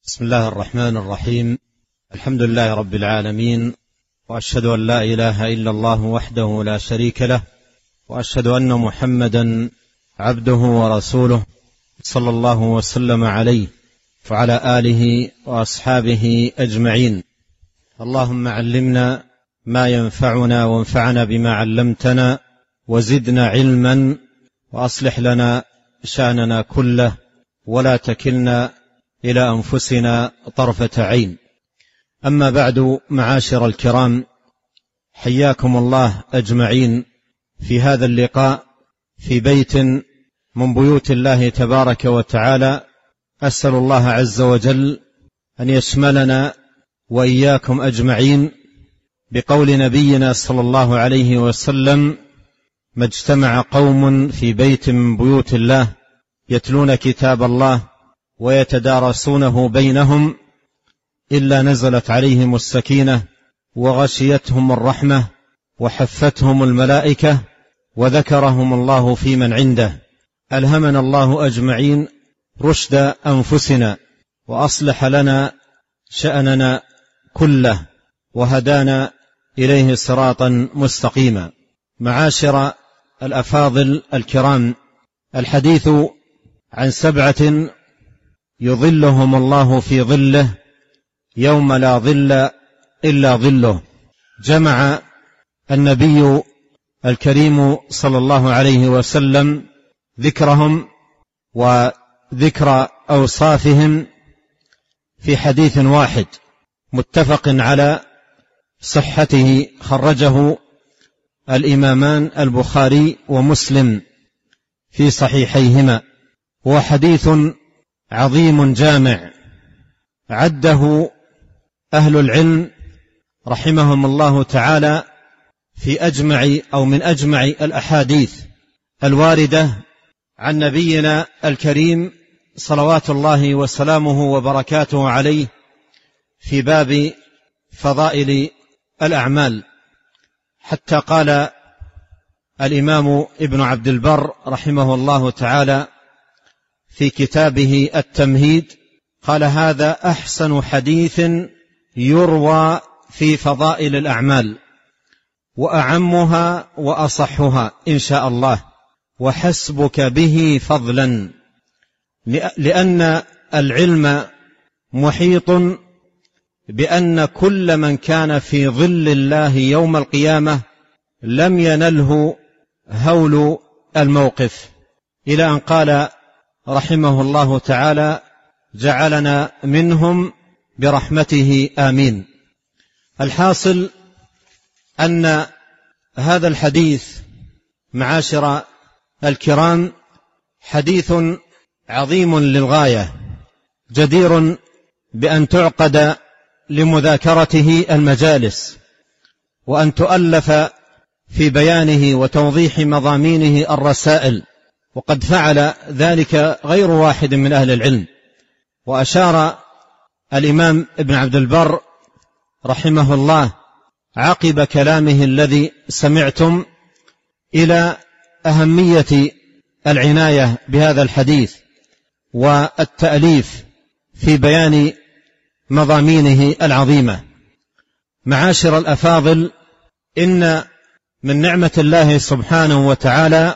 بسم الله الرحمن الرحيم. الحمد لله رب العالمين، وأشهد أن لا إله إلا الله وحده لا شريك له، وأشهد أن محمدا عبده ورسوله صلى الله وسلم عليه وعلى آله وأصحابه أجمعين. اللهم علمنا ما ينفعنا وانفعنا بما علمتنا وزدنا علما، وأصلح لنا شأننا كله ولا تكلنا إلى أنفسنا طرفة عين. أما بعد، معاشر الكرام، حياكم الله أجمعين في هذا اللقاء في بيت من بيوت الله تبارك وتعالى. أسأل الله عز وجل أن يشملنا وإياكم أجمعين بقول نبينا صلى الله عليه وسلم: ما اجتمع قوم في بيت من بيوت الله يتلون كتاب الله ويتدارسونه بينهم إلا نزلت عليهم السكينة وغشيتهم الرحمة وحفتهم الملائكة وذكرهم الله في من عنده. ألهمنا الله أجمعين رشد أنفسنا، وأصلح لنا شأننا كله، وهدانا إليه صراطا مستقيما. معاشر الأفاضل الكرام، الحديث عن 7 يظلهم الله في ظله يوم لا ظل إلا ظله. جمع النبي الكريم صلى الله عليه وسلم ذكرهم وذكر أوصافهم في حديث واحد متفق على صحته، خرجه الإمامان البخاري ومسلم في صحيحيهما. هو حديث عظيم جامع عده أهل العلم رحمهم الله تعالى في من أجمع الأحاديث الواردة عن نبينا الكريم صلوات الله وسلامه وبركاته عليه في باب فضائل الأعمال، حتى قال الإمام ابن عبد البر رحمه الله تعالى في كتابه التمهيد، قال: هذا أحسن حديث يروى في فضائل الأعمال، وأعمها وأصحها إن شاء الله، وحسبك به فضلا، لأن العلم محيط بأن كل من كان في ظل الله يوم القيامة لم ينله هول الموقف، إلى أن قال رحمه الله تعالى: جعلنا منهم برحمته آمين. الحاصل أن هذا الحديث معاشر الكرام حديث عظيم للغاية، جدير بأن تعقد لمذاكرته المجالس، وأن تؤلف في بيانه وتوضيح مضامينه الرسائل، وقد فعل ذلك غير واحد من أهل العلم. وأشار الإمام ابن عبد البر رحمه الله عقب كلامه الذي سمعتم إلى أهمية العناية بهذا الحديث والتأليف في بيان مضامينه العظيمة. معاشر الأفاضل، إن من نعمة الله سبحانه وتعالى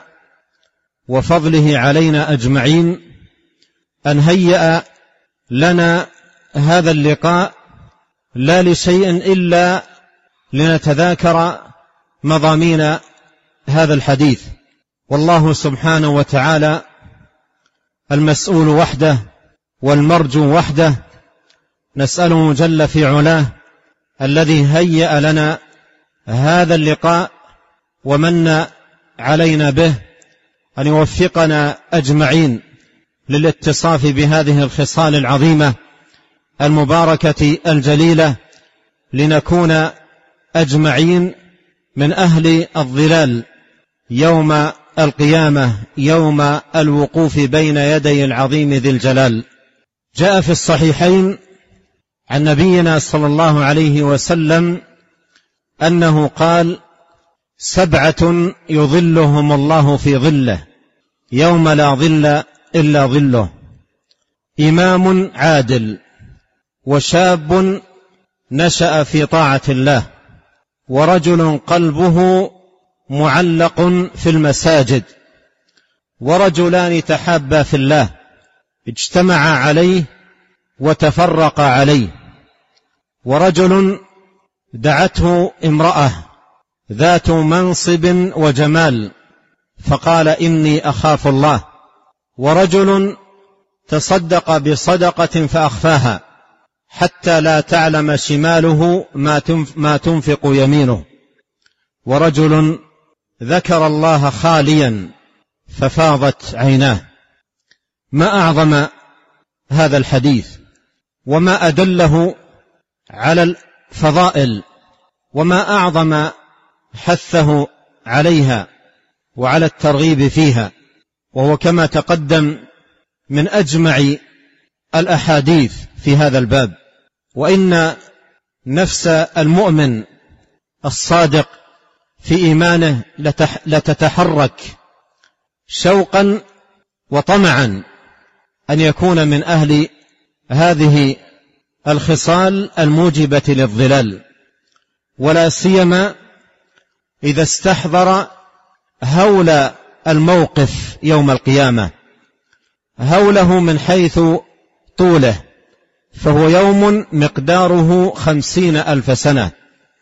وفضله علينا أجمعين أن هيأ لنا هذا اللقاء لا لشيء إلا لنتذاكر مضامين هذا الحديث. والله سبحانه وتعالى المسؤول وحده والمرجو وحده، نسأله جل في علاه الذي هيأ لنا هذا اللقاء ومن علينا به أن يوفقنا أجمعين للاتصاف بهذه الخصال العظيمة المباركة الجليلة، لنكون أجمعين من أهل الظلال يوم القيامة، يوم الوقوف بين يدي العظيم ذي الجلال. جاء في الصحيحين عن نبينا صلى الله عليه وسلم أنه قال: 7 يظلهم الله في ظله يوم لا ظل إلا ظله: إمام عادل وشاب نشأ في طاعة الله، ورجل قلبه معلق في المساجد، ورجلان تحابا في الله اجتمعا عليه وتفرقا عليه، ورجل دعته امرأة ذات منصب وجمال فقال إني أخاف الله، ورجل تصدق بصدقة فأخفاها حتى لا تعلم شماله ما تنفق يمينه، ورجل ذكر الله خاليا ففاضت عيناه. ما أعظم هذا الحديث، وما أدله على الفضائل، وما أعظم حثه عليها وعلى الترغيب فيها، وهو كما تقدم من أجمع الأحاديث في هذا الباب. وإن نفس المؤمن الصادق في إيمانه لتتحرك شوقا وطمعا أن يكون من أهل هذه الخصال الموجبة للظلال، ولا سيما إذا استحضر هول الموقف يوم القيامة، هوله من حيث طوله، فهو يوم مقداره 50,000 سنة،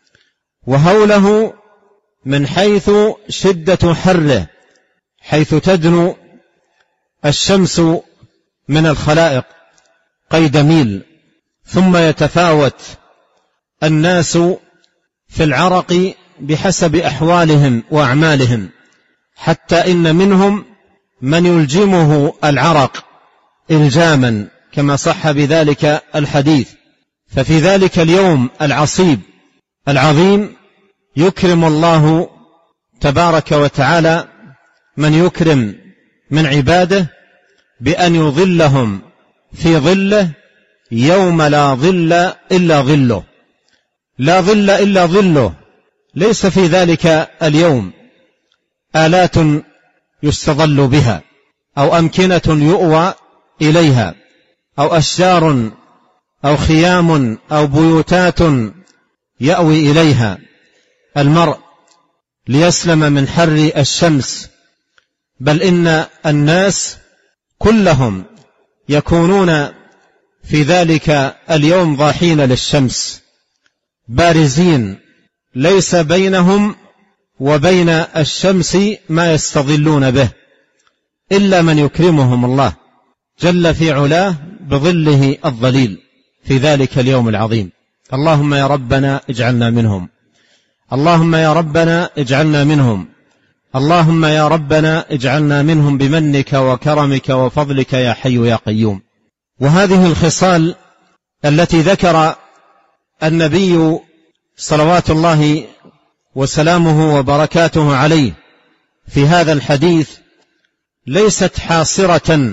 وهوله من حيث شدة حره، حيث تدنو الشمس من الخلائق قيد ميل، ثم يتفاوت الناس في العرق بحسب أحوالهم وأعمالهم، حتى إن منهم من يلجمه العرق إلجاما كما صح بذلك الحديث. ففي ذلك اليوم العصيب العظيم يكرم الله تبارك وتعالى من يكرم من عباده بأن يظلهم في ظله يوم لا ظل إلا ظله، لا ظل إلا ظله. ليس في ذلك اليوم آلات يستظل بها، أو أمكنة يؤوى إليها، أو أشجار أو خيام أو بيوتات يأوي إليها المرء ليسلم من حر الشمس، بل إن الناس كلهم يكونون في ذلك اليوم ضاحين للشمس بارزين، ليس بينهم وبين الشمس ما يستظلون به إلا من يكرمهم الله جل في علاه بظله الظليل في ذلك اليوم العظيم. اللهم يا ربنا اجعلنا منهم، اللهم يا ربنا اجعلنا منهم، اللهم يا ربنا اجعلنا منهم بمنك وكرمك وفضلك يا حي يا قيوم. وهذه الخصال التي ذكر النبي صلوات الله وسلامه وبركاته عليه في هذا الحديث ليست حاصرة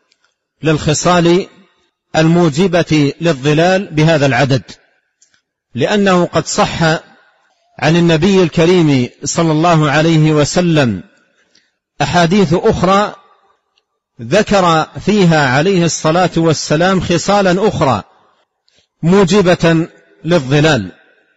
للخصال الموجبة للظلال بهذا العدد، لأنه قد صح عن النبي الكريم صلى الله عليه وسلم أحاديث أخرى ذكر فيها عليه الصلاة والسلام خصالا أخرى موجبة للظلال.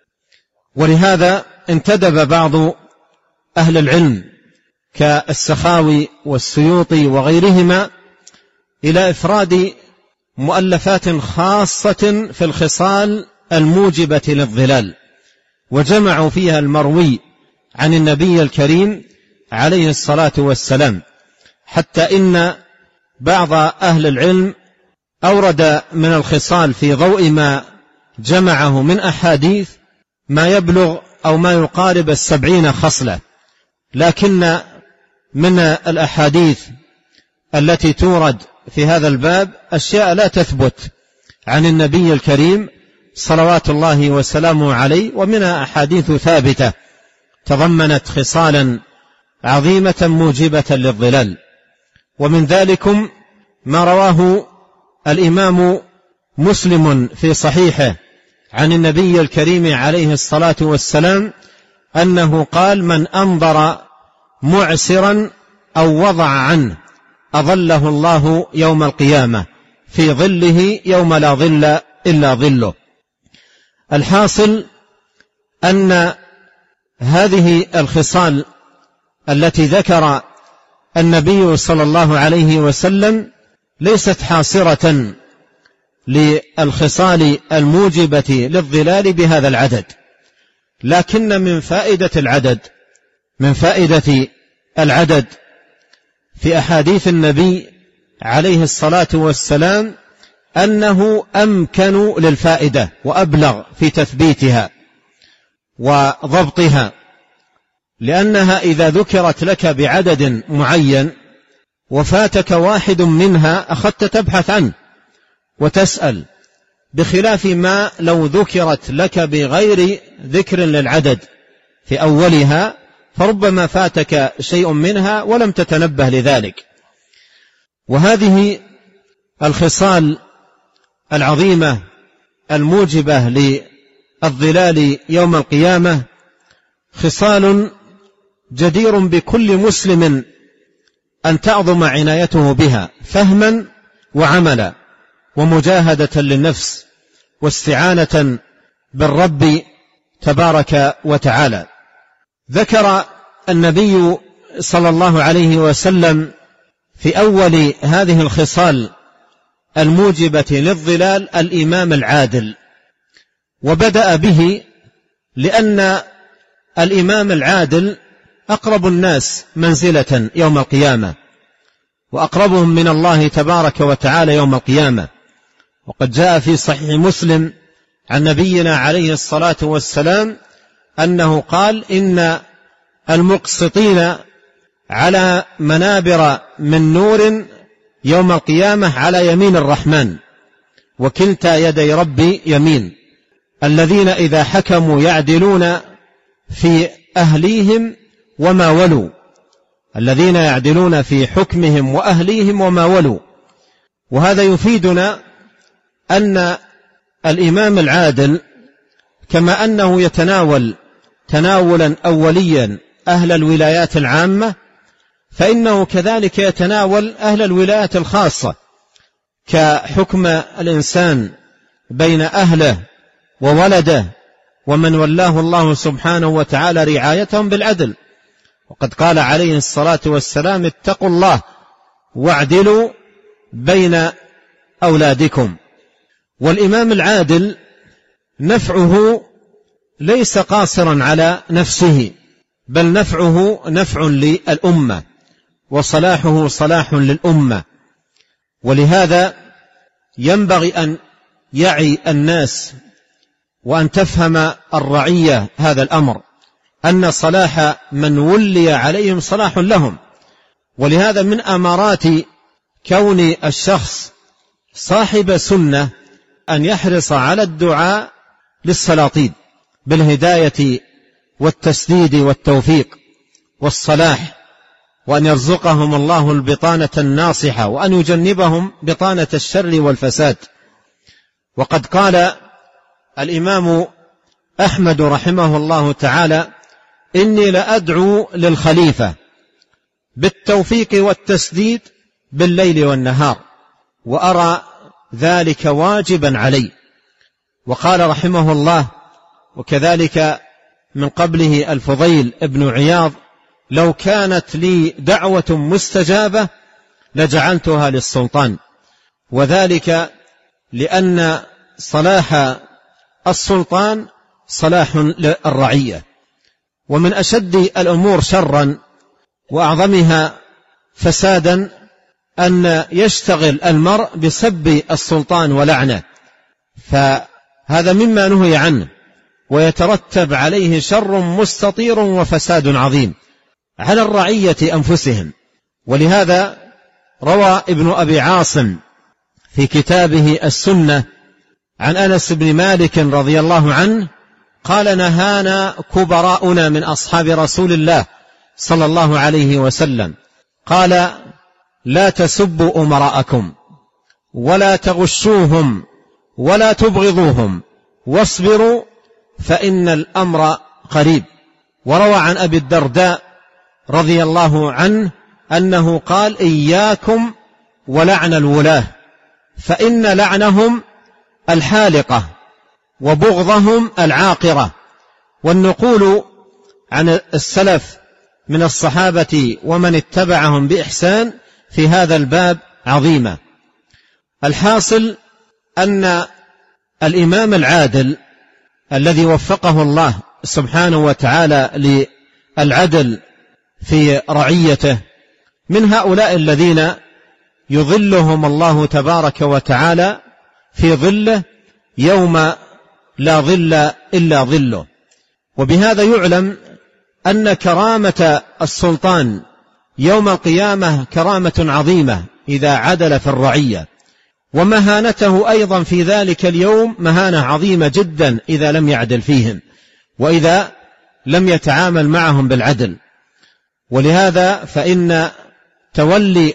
ولهذا انتدب بعض أهل العلم كالسخاوي والسيوطي وغيرهما إلى إفراد مؤلفات خاصة في الخصال الموجبة للظلال، وجمعوا فيها المروي عن النبي الكريم عليه الصلاة والسلام، حتى إن بعض أهل العلم أورد من الخصال في ضوء ما جمعه من أحاديث ما يبلغ أو ما يقارب 70 خصلة، لكن من الأحاديث التي تورد في هذا الباب أشياء لا تثبت عن النبي الكريم صلوات الله وسلامه عليه، ومنها أحاديث ثابتة تضمنت خصالا عظيمة موجبة للظلال. ومن ذلكم ما رواه الإمام مسلم في صحيحه عن النبي الكريم عليه الصلاة والسلام أنه قال: من أنظر معسرا أو وضع عنه أظله الله يوم القيامة في ظله يوم لا ظل إلا ظله. الحاصل أن هذه الخصال التي ذكر النبي صلى الله عليه وسلم ليست حاصرة للخصال الموجبة للظلال بهذا العدد، لكن من فائدة العدد في أحاديث النبي عليه الصلاة والسلام أنه أمكن للفائدة وأبلغ في تثبيتها وضبطها، لأنها إذا ذكرت لك بعدد معين وفاتك واحد منها أخذت تبحث عنه وتسأل، بخلاف ما لو ذكرت لك بغير ذكر للعدد في أولها فربما فاتك شيء منها ولم تتنبه لذلك. وهذه الخصال العظيمة الموجبة للظلال يوم القيامة خصال جدير بكل مسلم أن تعظم عنايته بها فهما وعملا ومجاهدة للنفس واستعانة بالرب تبارك وتعالى. ذكر النبي صلى الله عليه وسلم في أول هذه الخصال الموجبة للظلال الإمام العادل، وبدأ به لأن الإمام العادل أقرب الناس منزلة يوم القيامة وأقربهم من الله تبارك وتعالى يوم القيامة. وقد جاء في صحيح مسلم عن نبينا عليه الصلاة والسلام أنه قال: إن المقسطين على منابر من نور يوم القيامة على يمين الرحمن وكلتا يدي ربي يمين، الذين إذا حكموا يعدلون في أهليهم وما ولوا، الذين يعدلون في حكمهم وأهليهم وما ولوا. وهذا يفيدنا أن الإمام العادل كما أنه يتناول تناولا أوليا أهل الولايات العامة، فإنه كذلك يتناول أهل الولايات الخاصة، كحكم الإنسان بين أهله وولده ومن ولاه الله سبحانه وتعالى رعايتهم بالعدل. وقد قال عليه الصلاة والسلام: اتقوا الله واعدلوا بين أولادكم. والإمام العادل نفعه ليس قاصرا على نفسه، بل نفعه نفع للأمة وصلاحه صلاح للأمة. ولهذا ينبغي أن يعي الناس وأن تفهم الرعية هذا الأمر، أن صلاح من ولي عليهم صلاح لهم. ولهذا من أمارات كون الشخص صاحب سنة أن يحرص على الدعاء للسلاطين بالهداية والتسديد والتوفيق والصلاح، وأن يرزقهم الله البطانة الناصحة، وأن يجنبهم بطانة الشر والفساد. وقد قال الإمام أحمد رحمه الله تعالى: إني لأدعو للخليفة بالتوفيق والتسديد بالليل والنهار، وأرى ذلك واجبا علي. وقال رحمه الله: وكذلك من قبله الفضيل ابن عياض: لو كانت لي دعوة مستجابة لجعلتها للسلطان. وذلك لأن صلاح السلطان صلاح للرعية. ومن أشد الأمور شرا وأعظمها فسادا أن يشتغل المرء بسب السلطان ولعنه، فهذا مما نهي عنه، ويترتب عليه شر مستطير وفساد عظيم على الرعية أنفسهم. ولهذا روى ابن أبي عاصم في كتابه السنة عن أنس بن مالك رضي الله عنه قال: نهانا كبراؤنا من أصحاب رسول الله صلى الله عليه وسلم، قال: لا تسبوا أمراءكم ولا تغشوهم ولا تبغضوهم واصبروا فإن الأمر قريب. وروى عن أبي الدرداء رضي الله عنه أنه قال: إياكم ولعن الولاة فإن لعنهم الحالقة وبغضهم العاقرة. والنقول عن السلف من الصحابة ومن اتبعهم بإحسان في هذا الباب عظيمة. الحاصل أن الإمام العادل الذي وفقه الله سبحانه وتعالى للعدل في رعيته من هؤلاء الذين يظلهم الله تبارك وتعالى في ظله يوم لا ظل إلا ظله. وبهذا يعلم أن كرامة السلطان يوم القيامة كرامة عظيمة إذا عدل في الرعية، ومهانته أيضا في ذلك اليوم مهانة عظيمة جدا إذا لم يعدل فيهم وإذا لم يتعامل معهم بالعدل. ولهذا فإن تولي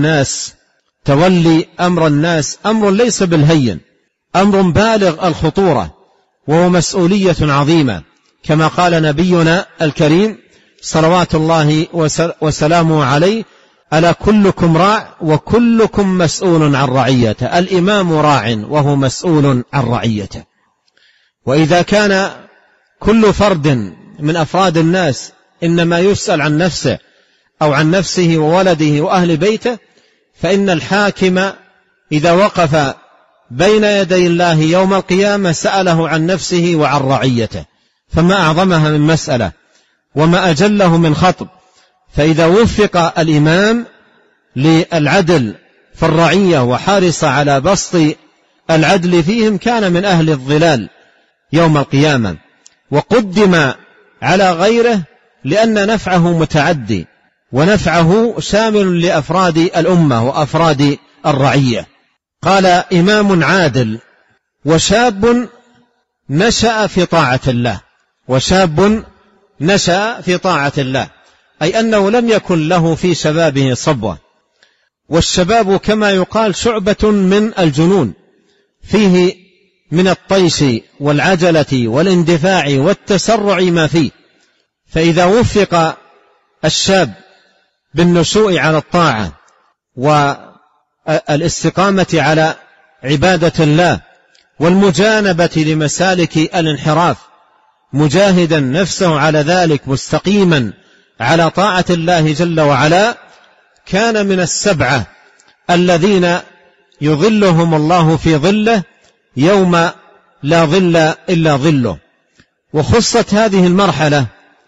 أمر الناس أمر ليس بالهين، أمر بالغ الخطورة، وهو مسؤولية عظيمة، كما قال نبينا الكريم صلوات الله وسلامه عليه: ألا كلكم راع وكلكم مسؤول عن رعيته. الإمام راع وهو مسؤول عن رعيته. وإذا كان كل فرد من أفراد الناس إنما يسأل عن نفسه أو عن نفسه وولده وأهل بيته، فإن الحاكم إذا وقف بين يدي الله يوم القيامة سأله عن نفسه وعن رعيته، فما أعظمها من مسألة وما أجله من خطب. فإذا وفق الإمام للعدل في الرعية وحرص على بسط العدل فيهم كان من أهل الظلال يوم القيامة، وقدم على غيره لأن نفعه متعدي ونفعه شامل لأفراد الأمة وأفراد الرعية. قال: إمام عادل وشاب نشأ في طاعة الله. وشاب نشأ في طاعة الله أي أنه لم يكن له في شبابه صبوة. والشباب كما يقال شعبة من الجنون، فيه من الطيش والعجلة والاندفاع والتسرع ما فيه. فإذا وفق الشاب بالنشوء على الطاعة والاستقامة على عبادة الله والمجانبة لمسالك الانحراف، مجاهدا نفسه على ذلك مستقيما على طاعة الله جل وعلا، كان من السبعة الذين يظلهم الله في ظله يوم لا ظل إلا ظله. وخصت هذه المرحلة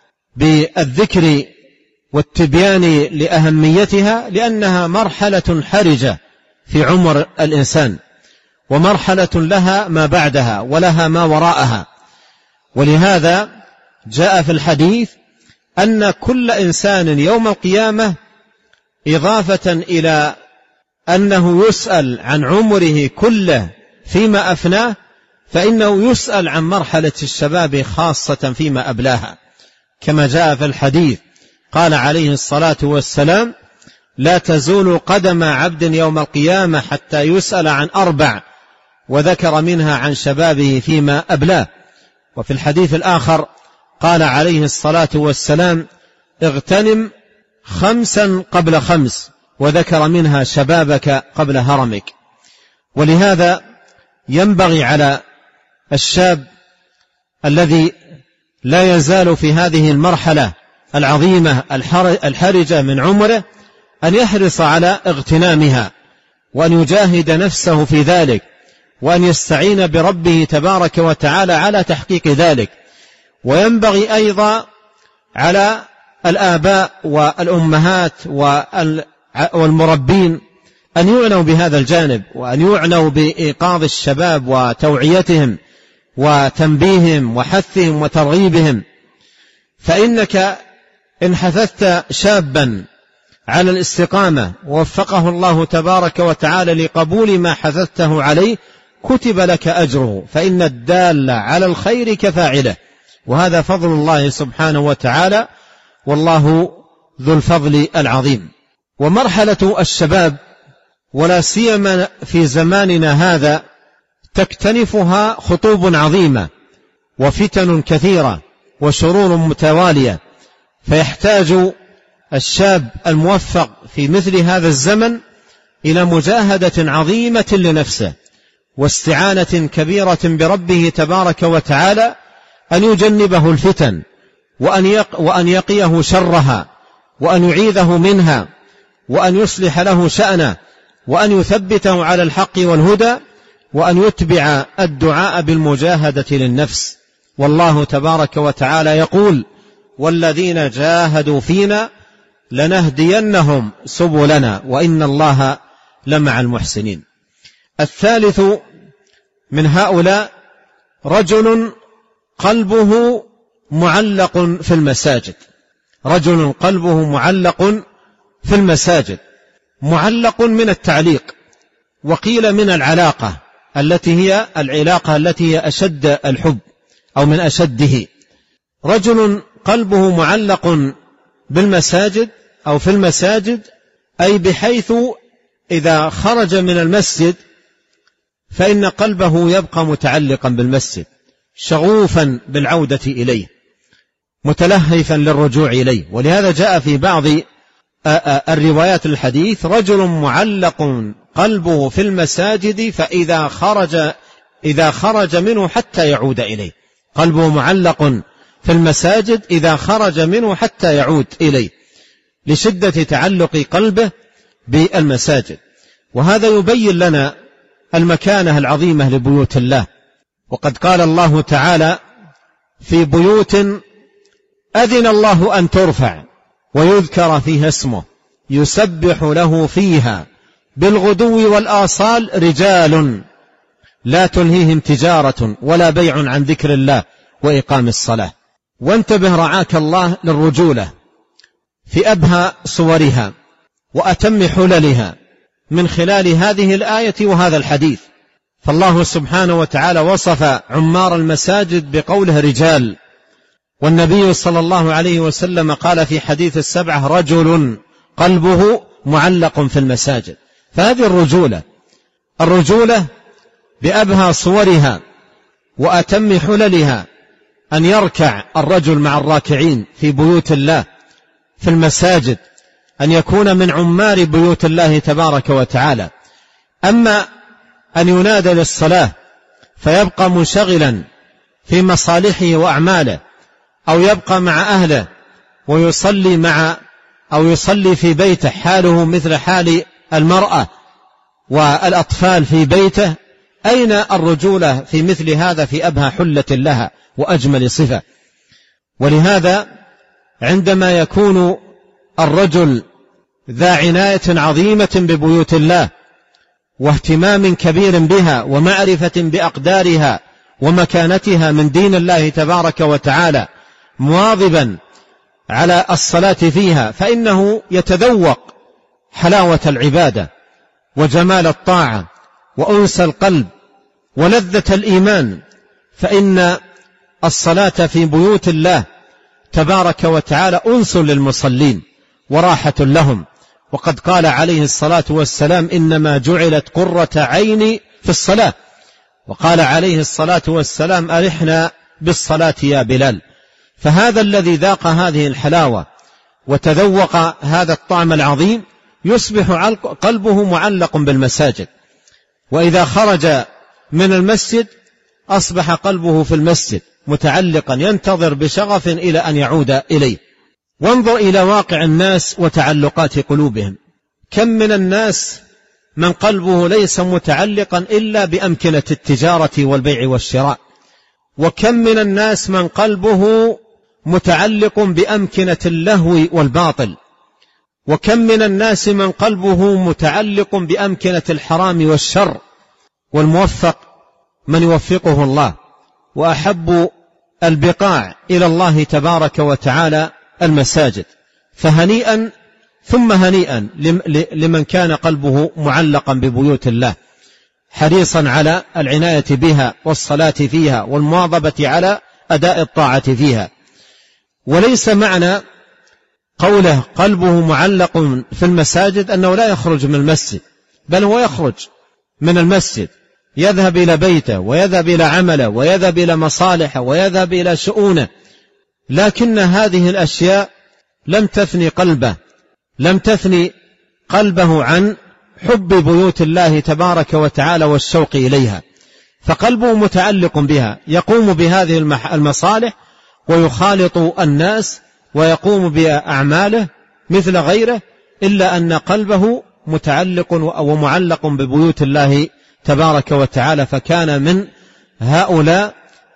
بالذكر والتبيان لأهميتها لأنها مرحلة حرجة في عمر الإنسان، ومرحلة لها ما بعدها ولها ما وراءها. ولهذا جاء في الحديث أن كل إنسان يوم القيامة إضافة إلى أنه يسأل عن عمره كله فيما أفناه، فإنه يسأل عن مرحلة الشباب خاصة فيما أبلاها، كما جاء في الحديث قال عليه الصلاة والسلام: لا تزول قدم عبد يوم القيامة حتى يسأل عن 4، وذكر منها عن شبابه فيما أبلاه. وفي الحديث الآخر قال عليه الصلاة والسلام: اغتنم 5 قبل 5، وذكر منها شبابك قبل هرمك. ولهذا ينبغي على الشاب الذي لا يزال في هذه المرحلة العظيمة الحرجة من عمره أن يحرص على اغتنامها، وأن يجاهد نفسه في ذلك، وأن يستعين بربه تبارك وتعالى على تحقيق ذلك. وينبغي أيضا على الآباء والأمهات والمربين أن يعنوا بهذا الجانب، وأن يعنوا بإيقاظ الشباب وتوعيتهم وتنبيههم وحثهم وترغيبهم. فإنك إن حثثت شابا على الاستقامة ووفقه الله تبارك وتعالى لقبول ما حثثته عليه كتب لك أجره، فإن الدال على الخير كفاعله، وهذا فضل الله سبحانه وتعالى، والله ذو الفضل العظيم. ومرحلة الشباب ولا سيما في زماننا هذا تكتنفها خطوب عظيمة وفتن كثيرة وشرور متوالية، فيحتاج الشاب الموفق في مثل هذا الزمن إلى مجاهدة عظيمة لنفسه واستعانة كبيرة بربه تبارك وتعالى أن يجنبه الفتن وأن يقيه شرها وأن يعيذه منها وأن يصلح له شأنه وأن يثبته على الحق والهدى وأن يتبع الدعاء بالمجاهدة للنفس. والله تبارك وتعالى يقول: والذين جاهدوا فينا لنهدينهم سبلنا وإن الله لمع المحسنين. الثالث من هؤلاء رجل قلبه معلق في المساجد. رجل قلبه معلق في المساجد، معلق من التعليق، وقيل من العلاقة التي هي أشد الحب أو من أشده. رجل قلبه معلق بالمساجد أو في المساجد، أي بحيث إذا خرج من المسجد فإن قلبه يبقى متعلقا بالمسجد، شغوفا بالعودة إليه، متلهفا للرجوع إليه. ولهذا جاء في بعض الروايات الحديث: رجل معلق قلبه في المساجد فإذا خرج منه حتى يعود إليه. قلبه معلق في المساجد إذا خرج منه حتى يعود إليه، لشدة تعلق قلبه بالمساجد. وهذا يبين لنا المكانة العظيمة لبيوت الله. وقد قال الله تعالى: في بيوت أذن الله أن ترفع ويذكر فيها اسمه يسبح له فيها بالغدو والآصال رجال لا تلهيهم تجارة ولا بيع عن ذكر الله وإقام الصلاة. وانتبه رعاك الله للرجولة في أبهى صورها وأتم حللها من خلال هذه الآية وهذا الحديث. فالله سبحانه وتعالى وصف عمار المساجد بقوله رجال، والنبي صلى الله عليه وسلم قال في حديث السبعة: رجل قلبه معلق في المساجد. فهذه الرجولة بأبهى صورها وأتم حللها أن يركع الرجل مع الراكعين في بيوت الله في المساجد، أن يكون من عمار بيوت الله تبارك وتعالى. أما أن ينادى للصلاة فيبقى منشغلا في مصالحه وأعماله، أو يبقى مع أهله يصلي في بيته، حاله مثل حال المرأة والأطفال في بيته. أين الرجولة في مثل هذا في أبهى حلة لها وأجمل صفة؟ ولهذا عندما يكون الرجل ذا عناية عظيمة ببيوت الله واهتمام كبير بها ومعرفة بأقدارها ومكانتها من دين الله تبارك وتعالى، مواظبا على الصلاة فيها، فإنه يتذوق حلاوة العبادة وجمال الطاعة وأنس القلب ولذة الإيمان. فإن الصلاة في بيوت الله تبارك وتعالى أنس للمصلين وراحة لهم. وقد قال عليه الصلاة والسلام: إنما جعلت قرة عيني في الصلاة. وقال عليه الصلاة والسلام: أرحنا بالصلاة يا بلال. فهذا الذي ذاق هذه الحلاوة وتذوق هذا الطعم العظيم يصبح قلبه معلق بالمساجد، وإذا خرج من المسجد أصبح قلبه في المسجد متعلقا ينتظر بشغف إلى أن يعود إليه. وانظر إلى واقع الناس وتعلقات قلوبهم. كم من الناس من قلبه ليس متعلقا إلا بأمكنة التجارة والبيع والشراء، وكم من الناس من قلبه متعلق بأمكنة اللهو والباطل، وكم من الناس من قلبه متعلق بأمكنة الحرام والشر. والموفق من يوفقه الله، وأحب البقاع إلى الله تبارك وتعالى المساجد. فهنيئا ثم هنيئا لمن كان قلبه معلقا ببيوت الله، حريصا على العناية بها والصلاة فيها والمواظبة على أداء الطاعة فيها. وليس معنى قوله قلبه معلق في المساجد أنه لا يخرج من المسجد، بل هو يخرج من المسجد، يذهب إلى بيته ويذهب إلى عمله ويذهب إلى مصالحه ويذهب إلى شؤونه، لكن هذه الأشياء لم تثني قلبه عن حب بيوت الله تبارك وتعالى والشوق إليها، فقلبه متعلق بها، يقوم بهذه المصالح ويخالط الناس ويقوم بأعماله مثل غيره، إلا أن قلبه متعلق ومعلق ببيوت الله تبارك وتعالى، فكان من هؤلاء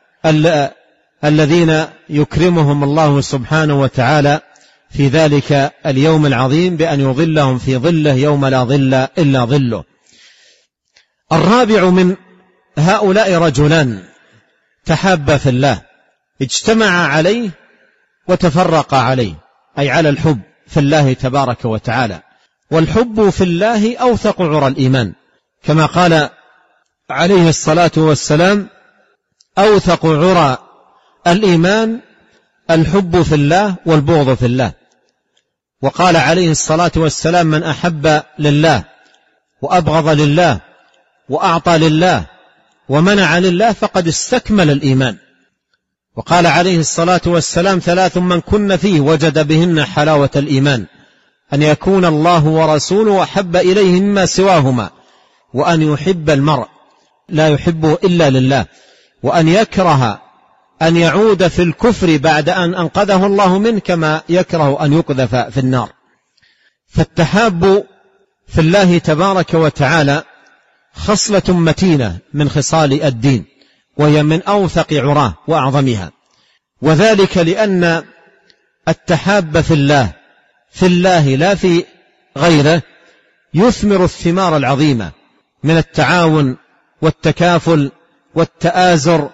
الذين يكرمهم الله سبحانه وتعالى في ذلك اليوم العظيم بأن يظلهم في ظله يوم لا ظل إلا ظله. الرابع من هؤلاء رجلان تحابا في الله، اجتمعا عليه وتفرقا عليه، أي على الحب في الله تبارك وتعالى. والحب في الله أوثق عرى الإيمان، كما قال عليه الصلاة والسلام: أوثق عرى الإيمان الحب في الله والبغض في الله. وقال عليه الصلاة والسلام: من أحب لله وأبغض لله وأعطى لله ومنع لله فقد استكمل الإيمان. وقال عليه الصلاة والسلام: ثلاث من كن فيه وجد بهن حلاوة الإيمان: أن يكون الله ورسوله أحب إليه مما سواهما، وأن يحب المرء لا يحبه إلا لله، وأن يكره أن يعود في الكفر بعد أن أنقذه الله منه كما يكره أن يقذف في النار. فالتحاب في الله تبارك وتعالى خصلة متينة من خصال الدين، وهي من أوثق عراه وأعظمها، وذلك لأن التحاب في الله لا في غيره يثمر الثمار العظيمة من التعاون والتكافل والتآزر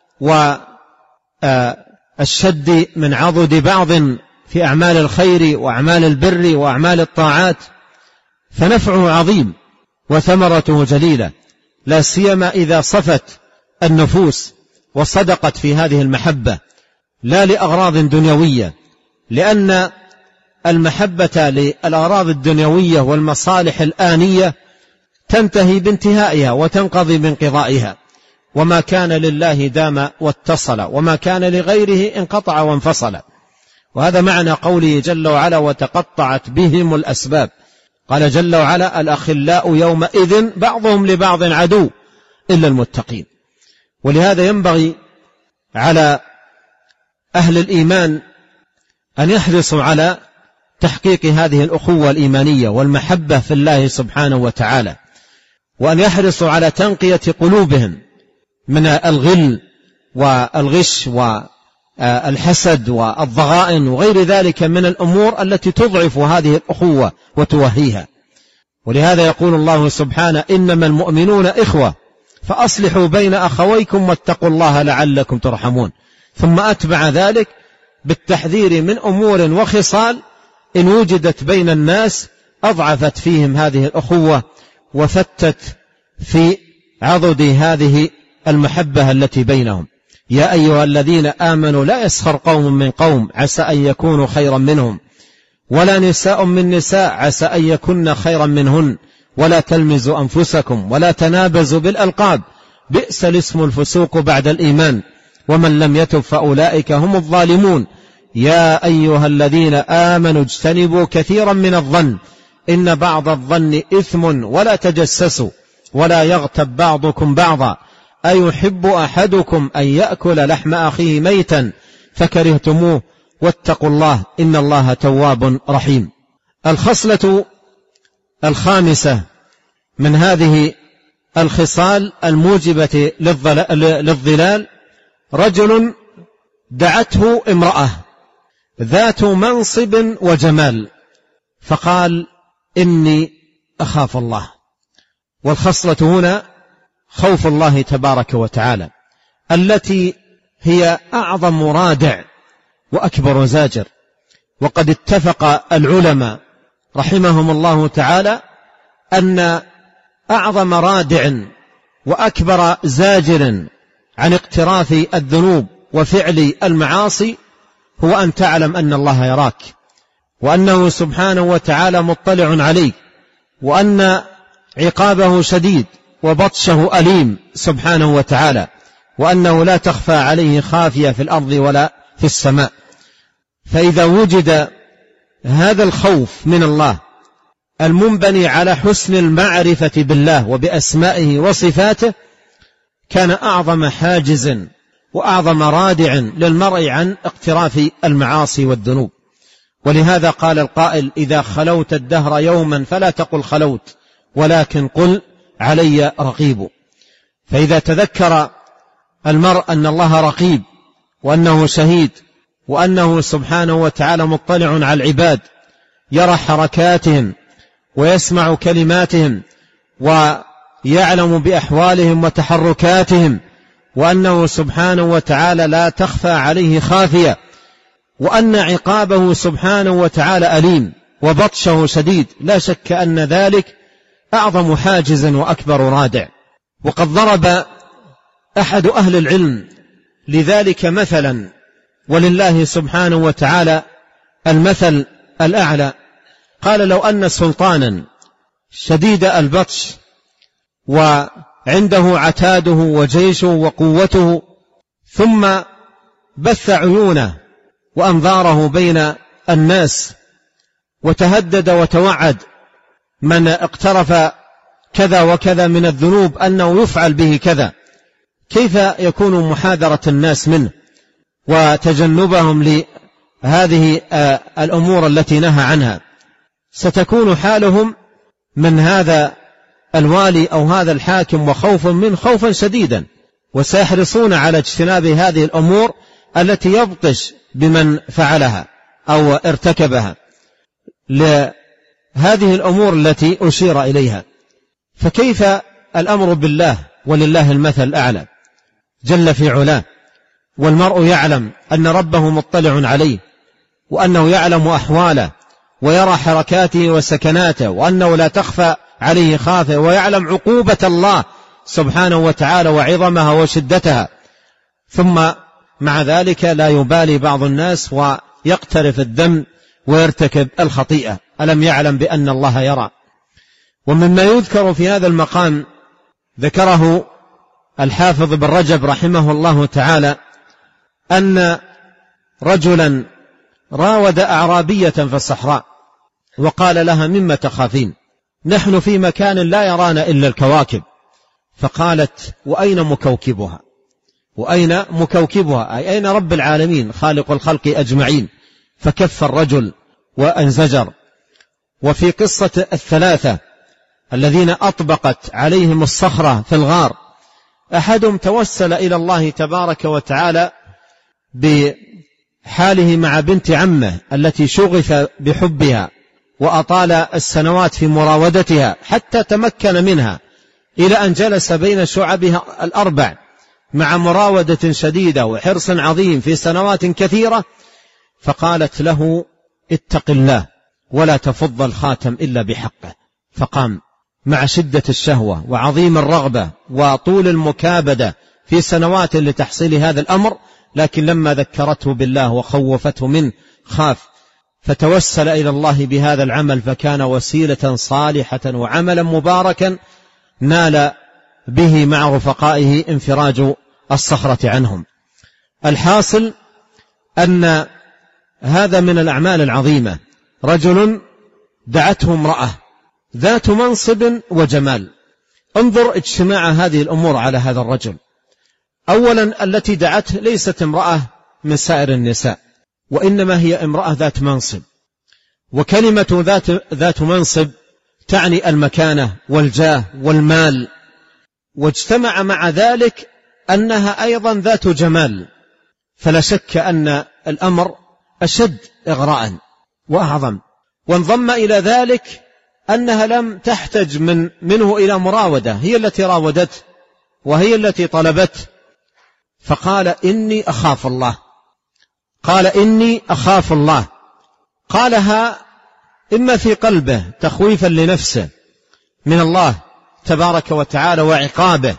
والشد من عضد بعض في أعمال الخير وأعمال البر وأعمال الطاعات، فنفعه عظيم وثمرته جليلة، لا سيما إذا صفت النفوس وصدقت في هذه المحبة لا لأغراض دنيوية، لأن المحبة للأغراض الدنيوية والمصالح الآنية تنتهي بانتهائها وتنقضي بانقضائها، وما كان لله دام واتصل، وما كان لغيره انقطع وانفصل. وهذا معنى قوله جل وعلا: وتقطعت بهم الأسباب. قال جل وعلا: الأخلاء يومئذ بعضهم لبعض عدو إلا المتقين. ولهذا ينبغي على أهل الإيمان أن يحرصوا على تحقيق هذه الأخوة الإيمانية والمحبة في الله سبحانه وتعالى، وأن يحرصوا على تنقية قلوبهم من الغل والغش والحسد والضغائن وغير ذلك من الأمور التي تضعف هذه الأخوة وتوهيها. ولهذا يقول الله سبحانه: إنما المؤمنون إخوة فأصلحوا بين أخويكم واتقوا الله لعلكم ترحمون. ثم أتبع ذلك بالتحذير من أمور وخصال إن وجدت بين الناس أضعفت فيهم هذه الأخوة وفتت في عضد هذه المحبة التي بينهم. يا أيها الذين آمنوا لا يسخر قوم من قوم عسى أن يكونوا خيرا منهم، ولا نساء من نساء عسى أن يكن خيرا منهن، ولا تلمزوا أنفسكم ولا تنابزوا بالألقاب بئس الاسم الفسوق بعد الإيمان ومن لم يتب فأولئك هم الظالمون. يا أيها الذين آمنوا اجتنبوا كثيرا من الظن إن بعض الظن إثم ولا تجسسوا ولا يغتب بعضكم بعضا أيحب أحدكم أن يأكل لحم أخيه ميتا فكرهتموه واتقوا الله إن الله تواب رحيم. الخصلة الخامسة من هذه الخصال الموجبة للظلال: رجل دعته امرأة ذات منصب وجمال فقال: إني أخاف الله. والخصلة هنا خوف الله تبارك وتعالى، التي هي أعظم رادع وأكبر زاجر. وقد اتفق العلماء رحمهم الله تعالى أن أعظم رادع وأكبر زاجر عن اقتراف الذنوب وفعل المعاصي هو أن تعلم أن الله يراك، وأنه سبحانه وتعالى مطلع عليك، وأن عقابه شديد وبطشه أليم سبحانه وتعالى، وأنه لا تخفى عليه خافية في الأرض ولا في السماء. فإذا وجد هذا الخوف من الله المنبني على حسن المعرفة بالله وبأسمائه وصفاته كان أعظم حاجز وأعظم رادع للمرء عن اقتراف المعاصي والذنوب. ولهذا قال القائل: إذا خلوت الدهر يوما فلا تقل خلوت ولكن قل علي رقيب. فإذا تذكر المرء أن الله رقيب وأنه شهيد وأنه سبحانه وتعالى مطلع على العباد، يرى حركاتهم ويسمع كلماتهم ويعلم بأحوالهم وتحركاتهم، وأنه سبحانه وتعالى لا تخفى عليه خافية، وأن عقابه سبحانه وتعالى أليم وبطشه شديد، لا شك أن ذلك أعظم حاجز وأكبر رادع. وقد ضرب أحد أهل العلم لذلك مثلا، ولله سبحانه وتعالى المثل الأعلى. قال: لو أن سلطانا شديد البطش وعنده عتاده وجيشه وقوته، ثم بث عيونه وأنظاره بين الناس وتهدد وتوعد من اقترف كذا وكذا من الذنوب أنه يفعل به كذا، كيف يكون محاذرة الناس منه وتجنبهم لهذه الأمور التي نهى عنها؟ ستكون حالهم من هذا الوالي أو هذا الحاكم وخوف من خوفا شديدا، وسيحرصون على اجتناب هذه الأمور التي يبطش بمن فعلها أو ارتكبها، لهذه الأمور التي أشير إليها. فكيف الأمر بالله ولله المثل الأعلى جل في علاه، والمرء يعلم أن ربه مطلع عليه، وأنه يعلم أحواله ويرى حركاته وسكناته، وأنه لا تخفى عليه خافة، ويعلم عقوبة الله سبحانه وتعالى وعظمها وشدتها، ثم مع ذلك لا يبالي بعض الناس ويقترف الذنب ويرتكب الخطيئة. ألم يعلم بأن الله يرى؟ ومما يذكر في هذا المقام ذكره الحافظ بن رجب رحمه الله تعالى أن رجلا راود أعرابية في الصحراء وقال لها: مما تخافين؟ نحن في مكان لا يرانا إلا الكواكب. فقالت: وأين مكوكبها؟ وأين مكوكبها أي أين رب العالمين خالق الخلق أجمعين؟ فكف الرجل وانزجر. وفي قصة الثلاثة الذين أطبقت عليهم الصخرة في الغار، أحدهم توسل إلى الله تبارك وتعالى بحاله مع بنت عمه التي شغف بحبها وأطال السنوات في مراودتها حتى تمكن منها، إلى أن جلس بين شعبها الأربع مع مراودة شديدة وحرص عظيم في سنوات كثيرة، فقالت له: اتق الله ولا تفض الخاتم إلا بحقه. فقام مع شدة الشهوة وعظيم الرغبة وطول المكابدة في سنوات لتحصيل هذا الأمر، لكن لما ذكرته بالله وخوفته منه خاف، فتوسل إلى الله بهذا العمل، فكان وسيلة صالحة وعملا مباركا نال به مع رفقائه انفراج الصخرة عنهم. الحاصل أن هذا من الأعمال العظيمة. رجل دعته امرأة ذات منصب وجمال. انظر اجتماع هذه الأمور على هذا الرجل. أولا التي دعته ليست امرأة من سائر النساء، وإنما هي امرأة ذات منصب، وكلمة ذات منصب تعني المكانة والجاه والمال، واجتمع مع ذلك أنها أيضا ذات جمال، فلا شك أن الأمر أشد إغراء وأعظم. وانضم إلى ذلك أنها لم تحتج منه إلى مراودة، هي التي راودته وهي التي طلبته، فقال: إني أخاف الله. قال: إني أخاف الله. قالها إما في قلبه تخويفا لنفسه من الله تبارك وتعالى وعقابه،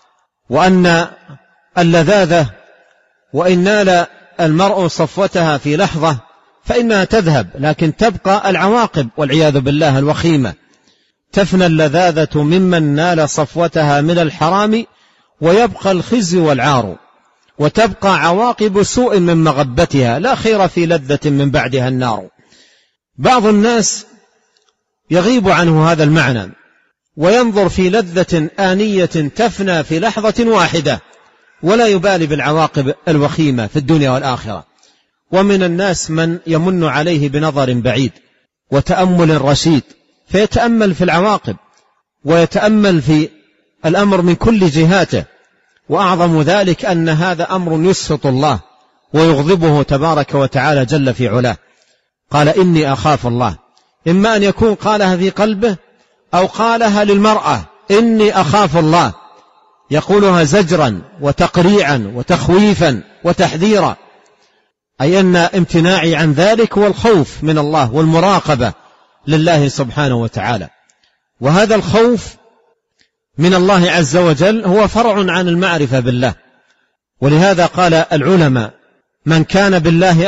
وأن اللذاذة وإن نال المرء صفوتها في لحظة فإنها تذهب، لكن تبقى العواقب والعياذ بالله الوخيمة. تفنى اللذاذة ممن نال صفوتها من الحرام، ويبقى الخزي والعار، وتبقى عواقب سوء من مغبتها، لا خير في لذة من بعدها النار. بعض الناس يغيب عنه هذا المعنى، وينظر في لذة آنية تفنى في لحظة واحدة، ولا يبالي بالعواقب الوخيمة في الدنيا والآخرة. ومن الناس من يمن عليه بنظر بعيد وتأمل رشيد، فيتأمل في العواقب ويتأمل في الأمر من كل جهاته، وأعظم ذلك أن هذا أمر يسخط الله ويغضبه تبارك وتعالى جل في علاه. قال إني أخاف الله، إما أن يكون قالها في قلبه أو قالها للمرأة، إني أخاف الله، يقولها زجرا وتقريعا وتخويفا وتحذيرا، أي أن امتناعي عن ذلك والخوف من الله والمراقبة لله سبحانه وتعالى. وهذا الخوف من الله عز وجل هو فرع عن المعرفة بالله، ولهذا قال العلماء من كان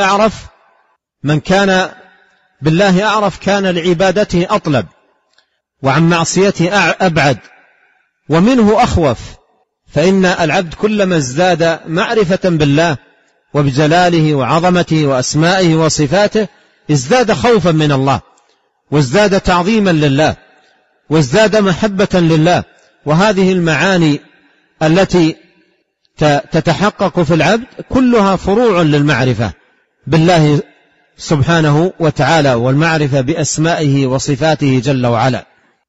بالله أعرف كان لعبادته أطلب، وعن معصيته أبعد، ومنه أخوف. فإن العبد كلما ازداد معرفة بالله وبجلاله وعظمته وأسمائه وصفاته ازداد خوفا من الله، وازداد تعظيما لله، وازداد محبة لله. وهذه المعاني التي تتحقق في العبد كلها فروع للمعرفة بالله سبحانه وتعالى، والمعرفة بأسمائه وصفاته جل وعلا.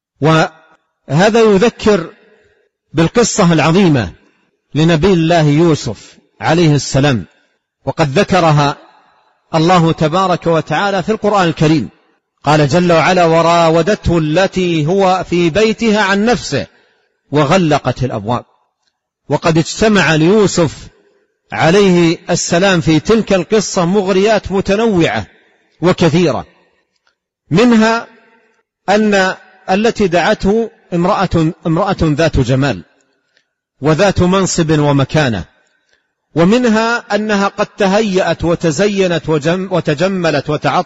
وهذا يذكر بالقصة العظيمة لنبي الله يوسف عليه السلام، وقد ذكرها الله تبارك وتعالى في القرآن الكريم. قال جل وعلا وراودته التي هو في بيتها عن نفسه وغلقت الأبواب. وقد اجتمع ليوسف عليه السلام في تلك القصة مغريات متنوعة وكثيرة، منها أن التي دعته امرأة ذات جمال وذات منصب ومكانة، ومنها أنها قد تهيأت وتزينت وتجملت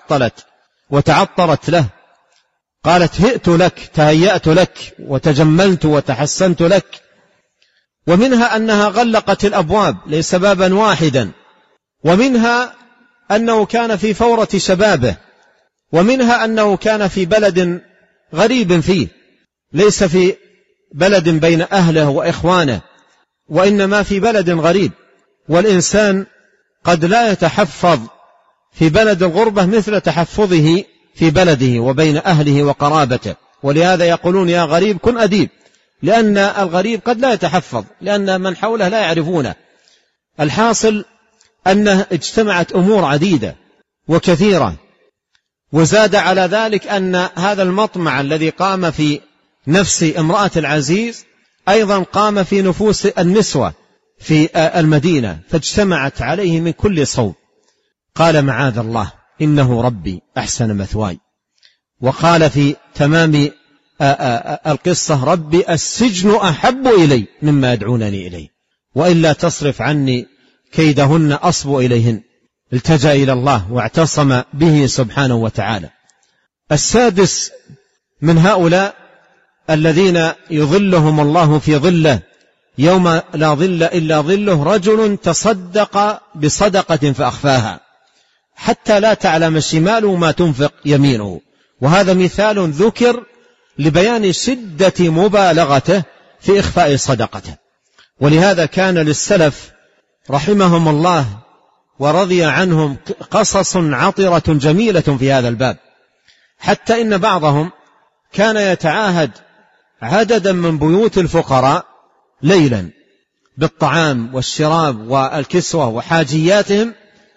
وتعطرت له، قالت هئت لك، تهيأت لك وتجملت وتحسنت لك. ومنها أنها غلقت الأبواب ليس بابا واحدا، ومنها أنه كان في فورة شبابه، ومنها أنه كان في بلد غريب فيه، ليس في بلد بين أهله وإخوانه، وإنما في بلد غريب. والإنسان قد لا يتحفظ في بلد الغربة مثل تحفظه في بلده وبين أهله وقرابته، ولهذا يقولون يا غريب كن أديب، لأن الغريب قد لا يتحفظ، لأن من حوله لا يعرفونه. الحاصل أنه اجتمعت أمور عديدة وكثيرة، وزاد على ذلك أن هذا المطمع الذي قام في نفس امرأة العزيز أيضا قام في نفوس النسوة في المدينة، فاجتمعت عليه من كل صوب. قال معاذ الله إنه ربي أحسن مثواي. وقال في تمام القصة ربي السجن أحب إلي مما يدعونني إليه، وإلا تصرف عني كيدهن أصب إليهن. التجأ إلى الله واعتصم به سبحانه وتعالى. السادس من هؤلاء الذين يظلهم الله في ظله يوم لا ظل إلا ظله رجل تصدق بصدقة فأخفاها حتى لا تعلم شماله ما تنفق يمينه. وهذا مثال ذكر لبيان شدة مبالغته في إخفاء صدقته. ولهذا كان للسلف رحمهم الله ورضي عنهم قصص عطرة جميلة في هذا الباب، حتى إن بعضهم كان يتعاهد عددا من بيوت الفقراء ليلا بالطعام والشراب والكسوة وحاجياتهم،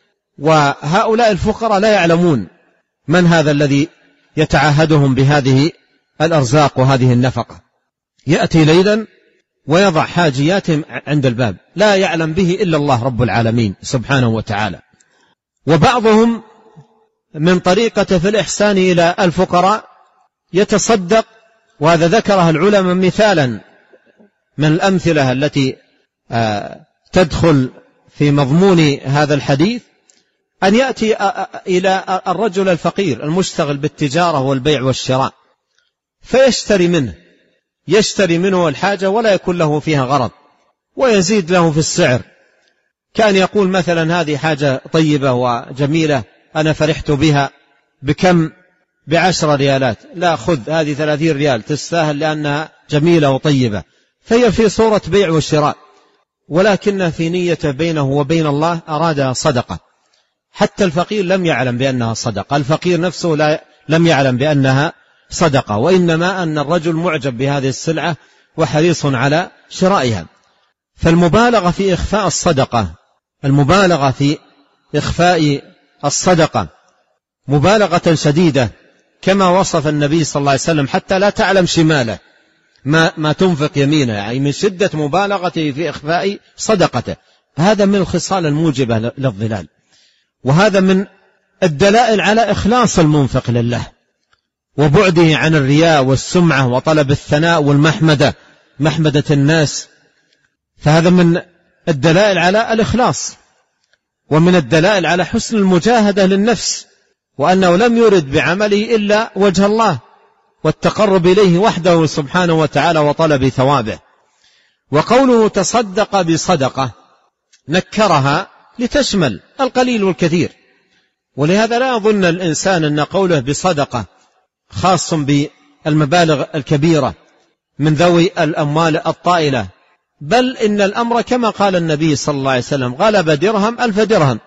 وهؤلاء الفقراء لا يعلمون من هذا الذي يتعاهدهم بهذه الأرزاق وهذه النفقة. يأتي ليلا ويضع حاجياتهم عند الباب، لا يعلم به إلا الله رب العالمين سبحانه وتعالى. وبعضهم من طريقة في الإحسان إلى الفقراء يتصدق، وهذا ذكرها العلماء مثالا من الأمثلة التي تدخل في مضمون هذا الحديث، أن يأتي إلى الرجل الفقير المشتغل بالتجارة والبيع والشراء يشتري منه الحاجة ولا يكون له فيها غرض، ويزيد له في السعر. كان يقول مثلا هذه حاجة طيبة وجميلة أنا فرحت بها، بكم ب10 ريالات، لا، خذ هذه 30 ريال تستاهل لأنها جميلة وطيبة، فهي في صورة بيع وشراء، ولكن في نية بينه وبين الله أراد صدقة. حتى الفقير لم يعلم بأنها صدقة، الفقير نفسه لم يعلم بأنها صدقة، وإنما أن الرجل معجب بهذه السلعة وحريص على شرائها. فالمبالغة في إخفاء الصدقة، المبالغة في إخفاء الصدقة مبالغة شديدة، كما وصف النبي صلى الله عليه وسلم حتى لا تعلم شماله ما تنفق يمينه، يعني من شدة مبالغته في إخفاء صدقته. هذا من الخصال الموجبة للضلال، وهذا من الدلائل على إخلاص المنفق لله وبعده عن الرياء والسمعة وطلب الثناء والمحمدة، محمدة الناس. فهذا من الدلائل على الإخلاص، ومن الدلائل على حسن المجاهدة للنفس، وأنه لم يرد بعمله إلا وجه الله والتقرب إليه وحده سبحانه وتعالى وطلب ثوابه. وقوله تصدق بصدقة نكرها لتشمل القليل والكثير، ولهذا لا يظن الإنسان أن قوله بصدقة خاص بالمبالغ الكبيرة من ذوي الأموال الطائلة، بل إن الأمر كما قال النبي صلى الله عليه وسلم: غلب درهم 1000 درهم.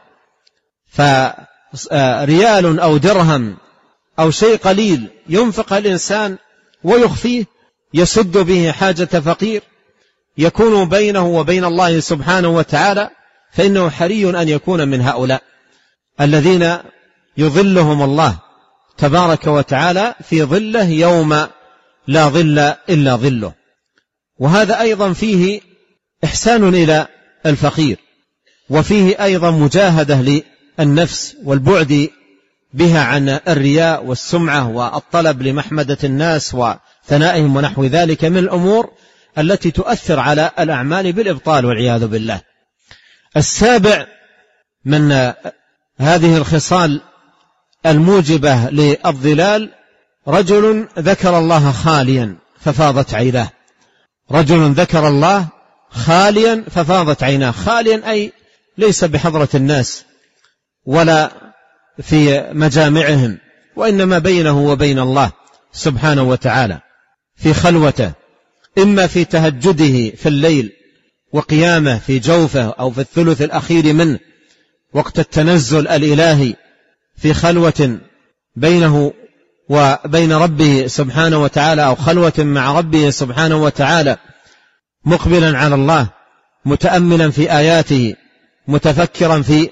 فريال أو درهم أو شيء قليل ينفق الإنسان ويخفيه يسد به حاجة فقير يكون بينه وبين الله سبحانه وتعالى، فإنه حري أن يكون من هؤلاء الذين يظلهم الله تبارك وتعالى في ظله يوم لا ظل إلا ظله. وهذا أيضا فيه إحسان إلى الفقير، وفيه أيضا مجاهدة للنفس والبعد بها عن الرياء والسمعة والطلب لمحمدة الناس وثنائهم ونحو ذلك من الأمور التي تؤثر على الأعمال بالإبطال والعياذ بالله. السابع من هذه الخصال الموجبة للضلال: رجل ذكر الله خاليا ففاضت عيناه. رجل ذكر الله خاليا ففاضت عيناه، خاليا أي ليس بحضرة الناس ولا في مجامعهم، وإنما بينه وبين الله سبحانه وتعالى في خلوته، إما في تهجده في الليل وقيامه في جوفه، أو في الثلث الأخير منه وقت التنزل الإلهي في خلوة بينه وبين ربه سبحانه وتعالى، أو خلوة مع ربه سبحانه وتعالى، مقبلا على الله، متأملا في آياته، متفكرا في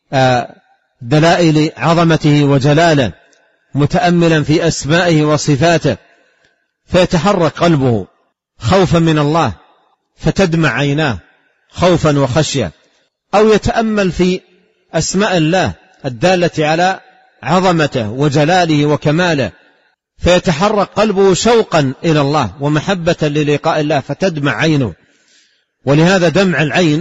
دلائل عظمته وجلاله، متأملا في أسمائه وصفاته، فيتحرك قلبه خوفا من الله فتدمع عيناه خوفا وخشية، أو يتأمل في أسماء الله الدالة على عظمته وجلاله وكماله فيتحرك قلبه شوقا إلى الله ومحبة للقاء الله فتدمع عينه. ولهذا دمع العين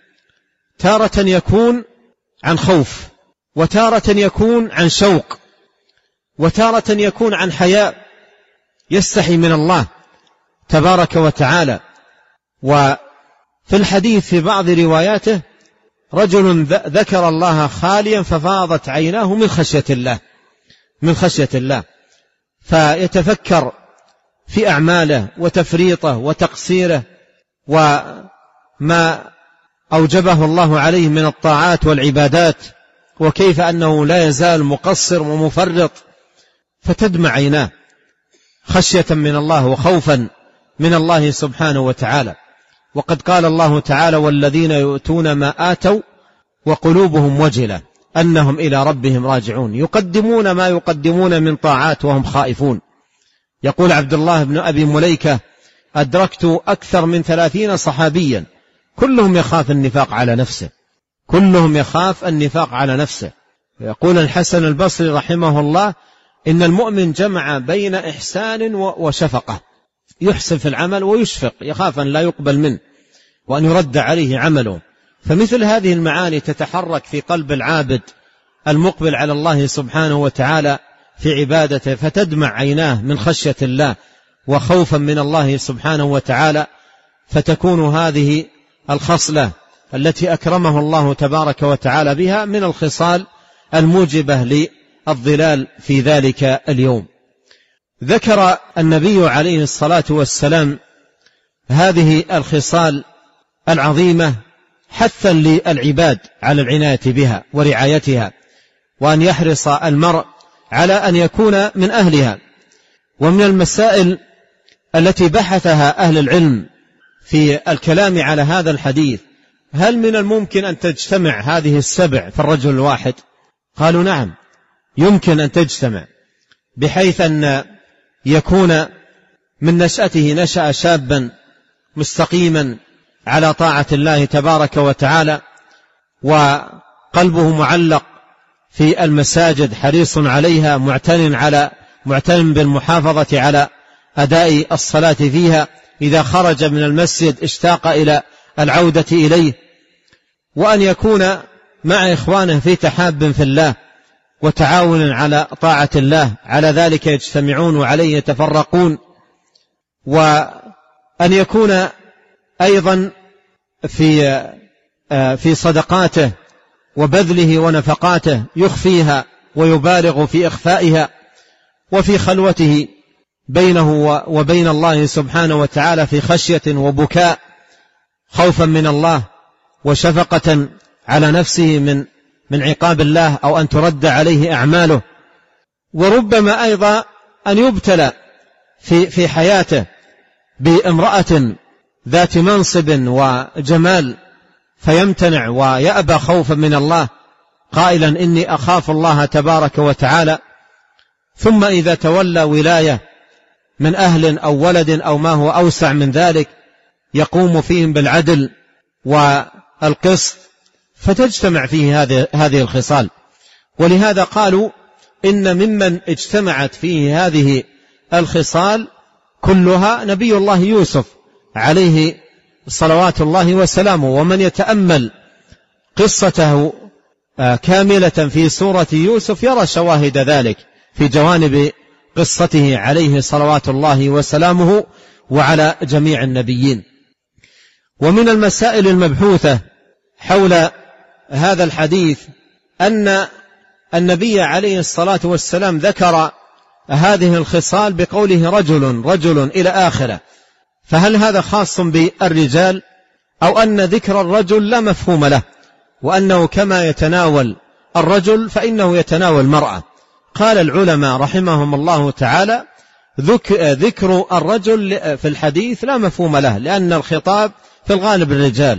تارة يكون عن خوف، وتارة يكون عن شوق، وتارة يكون عن حياء، يستحي من الله تبارك وتعالى. وفي الحديث في بعض رواياته: رجل ذكر الله خاليا ففاضت عيناه من خشية الله، من خشية الله، فيتفكر في أعماله وتفريطه وتقصيره وما أوجبه الله عليه من الطاعات والعبادات، وكيف أنه لا يزال مقصر ومفرط، فتدمع عيناه خشية من الله وخوفا من الله سبحانه وتعالى. وقد قال الله تعالى: والذين يؤتون ما آتوا وقلوبهم وجلة أنهم إلى ربهم راجعون، يقدمون ما يقدمون من طاعات وهم خائفون. يقول عبد الله بن أبي مليكة: أدركت أكثر من 30 صحابيا كلهم يخاف النفاق على نفسه، كلهم يخاف النفاق على نفسه. يقول الحسن البصري رحمه الله: إن المؤمن جمع بين إحسان وشفقة، يحسن في العمل ويشفق، يخاف أن لا يقبل منه وأن يرد عليه عمله. فمثل هذه المعاني تتحرك في قلب العابد المقبل على الله سبحانه وتعالى في عبادته، فتدمع عيناه من خشية الله وخوفا من الله سبحانه وتعالى، فتكون هذه الخصلة التي أكرمه الله تبارك وتعالى بها من الخصال الموجبة الظلال في ذلك اليوم. ذكر النبي عليه الصلاة والسلام هذه الخصال العظيمة حثا للعباد على العناية بها ورعايتها، وأن يحرص المرء على أن يكون من أهلها. ومن المسائل التي بحثها أهل العلم في الكلام على هذا الحديث: هل من الممكن أن تجتمع هذه السبع في الرجل الواحد؟ قالوا نعم، يمكن أن تجتمع، بحيث أن يكون من نشأته نشأ شابا مستقيما على طاعة الله تبارك وتعالى، وقلبه معلق في المساجد حريص عليها، معتن بالمحافظة على أداء الصلاة فيها، إذا خرج من المسجد اشتاق إلى العودة إليه، وأن يكون مع إخوانه في تحاب في الله وتعاون على طاعة الله، على ذلك يجتمعون وعليه يتفرقون. وأن يكون أيضا في صدقاته وبذله ونفقاته يخفيها ويبالغ في إخفائها، وفي خلوته بينه وبين الله سبحانه وتعالى في خشية وبكاء، خوفا من الله وشفقة على نفسه من عقاب الله أو أن ترد عليه أعماله. وربما أيضا أن يبتلى في حياته بامرأة ذات منصب وجمال فيمتنع ويأبى خوفا من الله، قائلا إني أخاف الله تبارك وتعالى. ثم إذا تولى ولاية من أهل أو ولد أو ما هو أوسع من ذلك يقوم فيهم بالعدل والقسط، فتجتمع فيه هذه الخصال. ولهذا قالوا إن ممن اجتمعت فيه هذه الخصال كلها نبي الله يوسف عليه صلوات الله وسلامه. ومن يتأمل قصته كاملة في سورة يوسف يرى شواهد ذلك في جوانب قصته عليه صلوات الله وسلامه وعلى جميع النبيين. ومن المسائل المبحوثة حول هذا الحديث أن النبي عليه الصلاة والسلام ذكر هذه الخصال بقوله رجل إلى آخره، فهل هذا خاص بالرجال أو أن ذكر الرجل لا مفهوم له، وأنه كما يتناول الرجل فإنه يتناول المرأة؟ قال العلماء رحمهم الله تعالى: ذكر الرجل في الحديث لا مفهوم له، لأن الخطاب في الغالب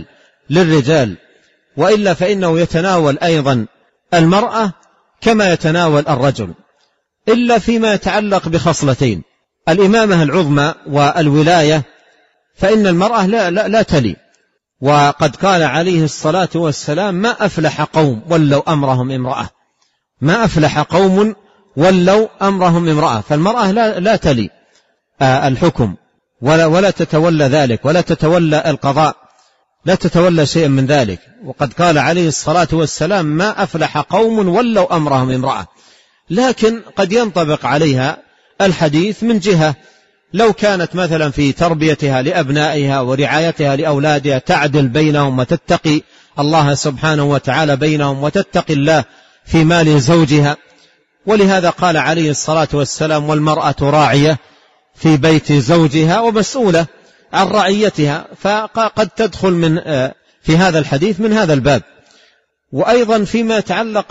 للرجال، وإلا فإنه يتناول أيضا المرأة كما يتناول الرجل، إلا فيما يتعلق بخصلتين: الإمامة العظمى والولاية، فإن المرأة لا تلي. وقد قال عليه الصلاة والسلام: ما أفلح قوم ولوا أمرهم امرأة، ما أفلح قوم ولوا أمرهم امرأة. فالمرأة لا تلي الحكم ولا تتولى ذلك، ولا تتولى القضاء، لا تتولى شيئا من ذلك. وقد قال عليه الصلاة والسلام: ما أفلح قوم ولوا أمرهم امرأة. لكن قد ينطبق عليها الحديث من جهة لو كانت مثلا في تربيتها لأبنائها ورعايتها لأولادها تعدل بينهم وتتقي الله سبحانه وتعالى بينهم وتتقي الله في مال زوجها. ولهذا قال عليه الصلاة والسلام: والمرأة راعية في بيت زوجها ومسؤولة عن رعيتها، فقد تدخل في هذا الحديث من هذا الباب. وأيضا فيما يتعلق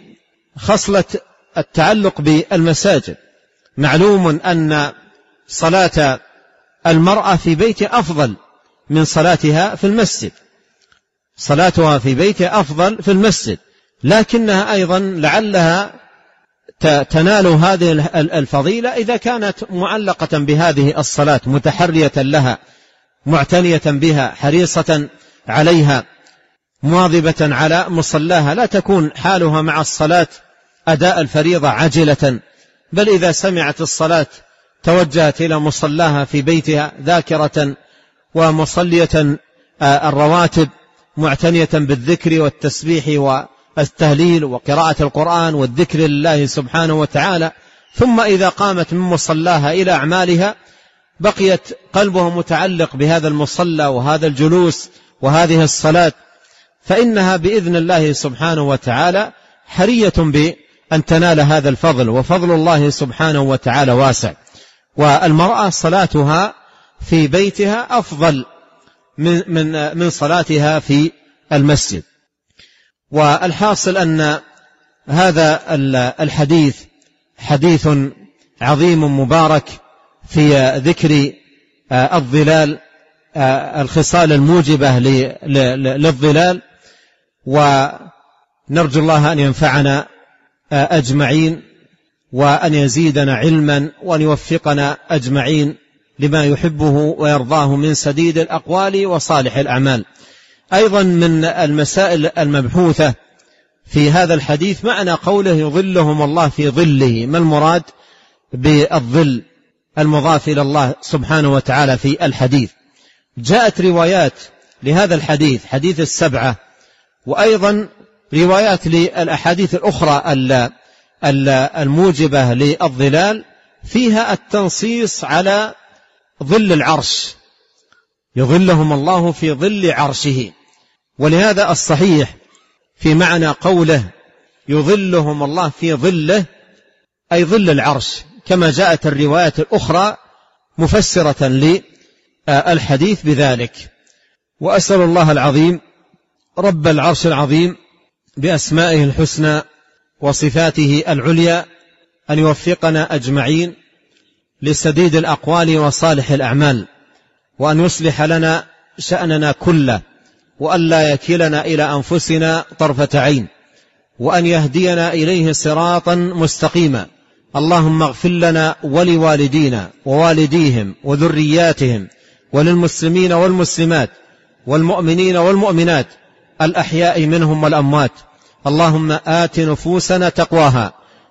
بخصلة التعلق بالمساجد، معلوم أن صلاة المرأة في بيت أفضل من صلاتها في المسجد، صلاتها في بيت أفضل في المسجد، لكنها أيضا لعلها تنال هذه الفضيلة إذا كانت معلقة بهذه الصلاة، متحرية لها، معتنية بها، حريصة عليها، مواظبة على مصلاها، لا تكون حالها مع الصلاة أداء الفريضة عجلة، بل إذا سمعت الصلاة توجهت إلى مصلاها في بيتها ذاكرة ومصلية الرواتب، معتنية بالذكر والتسبيح والتهليل وقراءة القرآن والذكر لله سبحانه وتعالى. ثم إذا قامت من مصلاها إلى أعمالها بقيت قلبها متعلق بهذا المصلى وهذا الجلوس وهذه الصلاة، فإنها بإذن الله سبحانه وتعالى حرية أن تنال هذا الفضل، وفضل الله سبحانه وتعالى واسع. والمرأة صلاتها في بيتها أفضل من صلاتها في المسجد. والحاصل أن هذا الحديث حديث عظيم مبارك في ذكر الظلال، الخصال الموجبة للظلال، ونرجو الله أن ينفعنا أجمعين، وأن يزيدنا علما، وأن يوفقنا أجمعين لما يحبه ويرضاه من سديد الأقوال وصالح الأعمال. أيضا من المسائل المبحوثة في هذا الحديث معنى قوله يظلهم الله في ظله. ما المراد بالظل المضاف إلى الله سبحانه وتعالى في الحديث؟ جاءت روايات لهذا الحديث، حديث السبعة، وأيضا روايات للأحاديث الأخرى الموجبة للظلال فيها التنصيص على ظل العرش، يظلهم الله في ظل عرشه. ولهذا الصحيح في معنى قوله يظلهم الله في ظله أي ظل العرش، كما جاءت الروايات الأخرى مفسرة للحديث بذلك. وأسأل الله العظيم رب العرش العظيم بأسمائه الحسنى وصفاته العليا أن يوفقنا أجمعين لسديد الأقوال وصالح الأعمال، وأن يصلح لنا شأننا كله، وأن لا يكلنا إلى أنفسنا طرفة عين، وأن يهدينا إليه صراطا مستقيما. اللهم اغفر لنا ولوالدينا ووالديهم وذرياتهم وللمسلمين والمسلمات والمؤمنين والمؤمنات الأحياء منهم والأموات. اللهم آت نفوسنا تقواها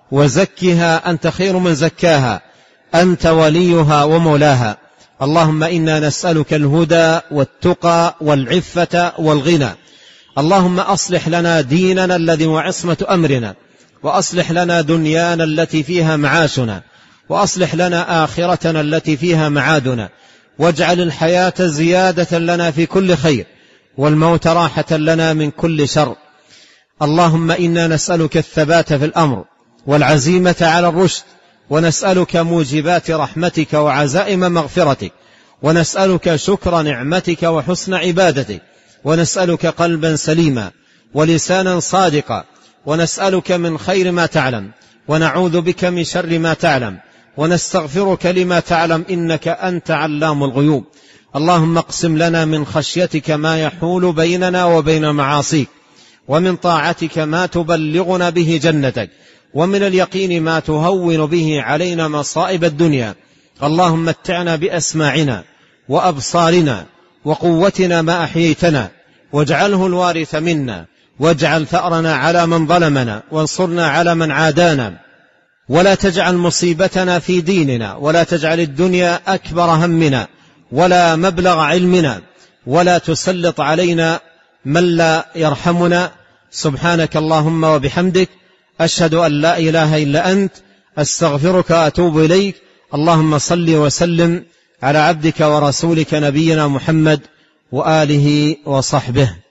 وزكها أنت خير من زكاها، أنت وليها ومولاها. اللهم إنا نسألك الهدى والتقى والعفة والغنى. اللهم أصلح لنا ديننا الذي هو عصمة أمرنا، وأصلح لنا دنيانا التي فيها معاشنا، وأصلح لنا آخرتنا التي فيها معادنا، واجعل الحياة زيادة لنا في كل خير، والموت راحة لنا من كل شر. اللهم إنا نسألك الثبات في الأمر والعزيمة على الرشد، ونسألك موجبات رحمتك وعزائم مغفرتك، ونسألك شكر نعمتك وحسن عبادتك، ونسألك قلبا سليما ولسانا صادقا، ونسألك من خير ما تعلم، ونعوذ بك من شر ما تعلم، ونستغفرك لما تعلم، إنك أنت علام الغيوب. اللهم اقسم لنا من خشيتك ما يحول بيننا وبين معاصيك، ومن طاعتك ما تبلغنا به جنتك، ومن اليقين ما تهون به علينا مصائب الدنيا. اللهم متعنا بأسماعنا وأبصارنا وقوتنا ما أحييتنا، واجعله الوارث منا، واجعل ثأرنا على من ظلمنا، وانصرنا على من عادانا، ولا تجعل مصيبتنا في ديننا، ولا تجعل الدنيا أكبر همنا ولا مبلغ علمنا، ولا تسلط علينا من لا يرحمنا. سبحانك اللهم وبحمدك، أشهد أن لا إله إلا أنت، أستغفرك وأتوب إليك. اللهم صل وسلم على عبدك ورسولك نبينا محمد وآله وصحبه.